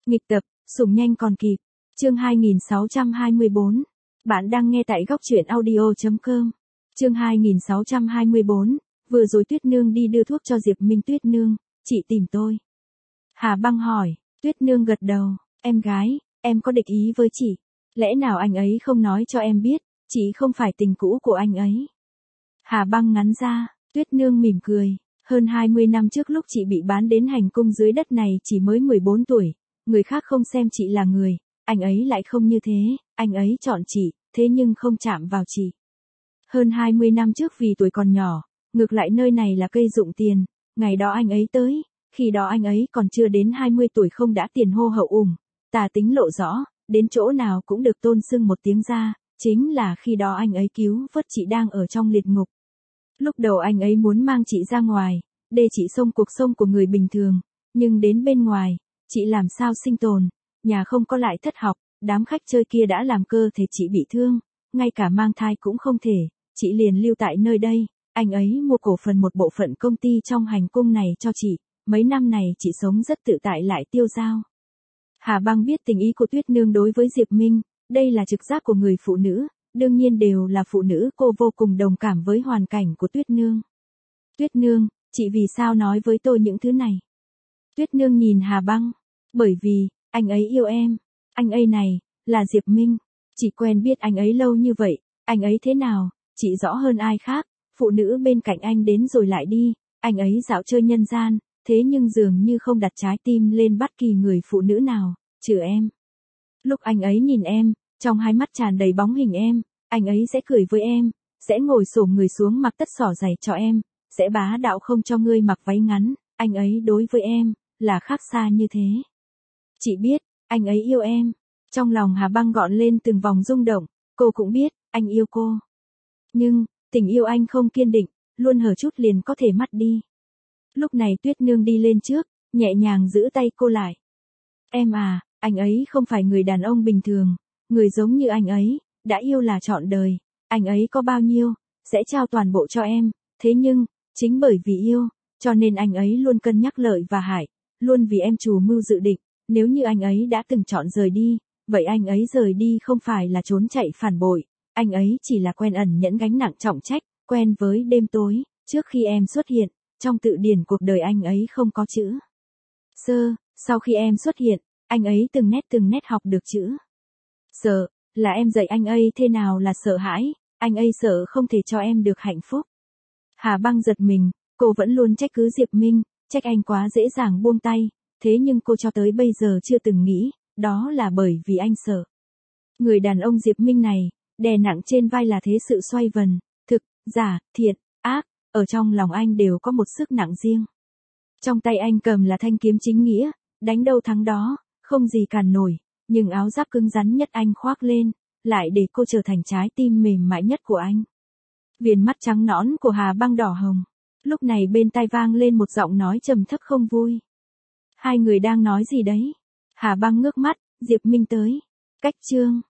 Nghịch tập, sủng nhanh còn kịp. Chương 2624. Bạn đang nghe tại góc truyện audio.com. Chương 2624. Vừa rồi Tuyết Nương đi đưa thuốc cho Diệp Minh. Tuyết Nương, chị tìm tôi. Hà Băng hỏi. Tuyết Nương gật đầu. Em gái, em có địch ý với chị. Lẽ nào anh ấy không nói cho em biết, chị không phải tình cũ của anh ấy. Hà Băng ngắn ra. Tuyết Nương mỉm cười. Hơn 20 năm trước lúc chị bị bán đến hành cung dưới đất này chỉ mới 14 tuổi. Người khác không xem chị là người, anh ấy lại không như thế, anh ấy chọn chị, thế nhưng không chạm vào chị. Hơn 20 năm trước vì tuổi còn nhỏ, ngược lại nơi này là cây dụng tiền, ngày đó anh ấy tới, khi đó anh ấy còn chưa đến 20 tuổi không đã tiền hô hậu ủng, tà tính lộ rõ, đến chỗ nào cũng được tôn xưng một tiếng ra, chính là khi đó anh ấy cứu vớt chị đang ở trong liệt ngục. Lúc đầu anh ấy muốn mang chị ra ngoài, để chị sống cuộc sống của người bình thường, nhưng đến bên ngoài, chị làm sao sinh tồn, nhà không có lại thất học, đám khách chơi kia đã làm cơ thể chị bị thương, ngay cả mang thai cũng không thể, chị liền lưu tại nơi đây, anh ấy mua cổ phần một bộ phận công ty trong hành cung này cho chị, mấy năm này chị sống rất tự tại lại tiêu dao. Hà Băng biết tình ý của Tuyết Nương đối với Diệp Minh, đây là trực giác của người phụ nữ, đương nhiên đều là phụ nữ, cô vô cùng đồng cảm với hoàn cảnh của Tuyết Nương. Tuyết Nương, chị vì sao nói với tôi những thứ này? Tuyết Nương nhìn Hà Băng. Bởi vì, anh ấy yêu em. Anh ấy này, là Diệp Minh. Chị quen biết anh ấy lâu như vậy, anh ấy thế nào, chị rõ hơn ai khác. Phụ nữ bên cạnh anh đến rồi lại đi, anh ấy dạo chơi nhân gian, thế nhưng dường như không đặt trái tim lên bất kỳ người phụ nữ nào, trừ em. Lúc anh ấy nhìn em, trong hai mắt tràn đầy bóng hình em, anh ấy sẽ cười với em, sẽ ngồi xổm người xuống mặc tất xỏ giày cho em, sẽ bá đạo không cho ngươi mặc váy ngắn, anh ấy đối với em, là khác xa như thế. Chị biết, anh ấy yêu em. Trong lòng Hà Băng gọn lên từng vòng rung động, cô cũng biết, anh yêu cô. Nhưng, tình yêu anh không kiên định, luôn hở chút liền có thể mất đi. Lúc này Tuyết Nương đi lên trước, nhẹ nhàng giữ tay cô lại. Em à, anh ấy không phải người đàn ông bình thường, người giống như anh ấy, đã yêu là trọn đời, anh ấy có bao nhiêu, sẽ trao toàn bộ cho em, thế nhưng, chính bởi vì yêu, cho nên anh ấy luôn cân nhắc lợi và hại, luôn vì em chủ mưu dự định, nếu như anh ấy đã từng chọn rời đi, vậy anh ấy rời đi không phải là trốn chạy phản bội, anh ấy chỉ là quen ẩn nhẫn gánh nặng trọng trách, quen với đêm tối, trước khi em xuất hiện, trong tự điển cuộc đời anh ấy không có chữ sơ, sau khi em xuất hiện, anh ấy từng nét học được chữ sợ, là em dạy anh ấy thế nào là sợ hãi, anh ấy sợ không thể cho em được hạnh phúc. Hà Băng giật mình, cô vẫn luôn trách cứ Diệp Minh, trách anh quá dễ dàng buông tay, thế nhưng cô cho tới bây giờ chưa từng nghĩ, đó là bởi vì anh sợ. Người đàn ông Diệp Minh này, đè nặng trên vai là thế sự xoay vần, thực, giả, thiện, ác, ở trong lòng anh đều có một sức nặng riêng. Trong tay anh cầm là thanh kiếm chính nghĩa, đánh đâu thắng đó, không gì cản nổi, nhưng áo giáp cứng rắn nhất anh khoác lên, lại để cô trở thành trái tim mềm mại nhất của anh. Viền mắt trắng nõn của Hà Băng đỏ hồng. Lúc này bên tai vang lên một giọng nói trầm thấp không vui. Hai người đang nói gì đấy? Hà Băng ngước mắt, Diệp Minh tới. Cách chương.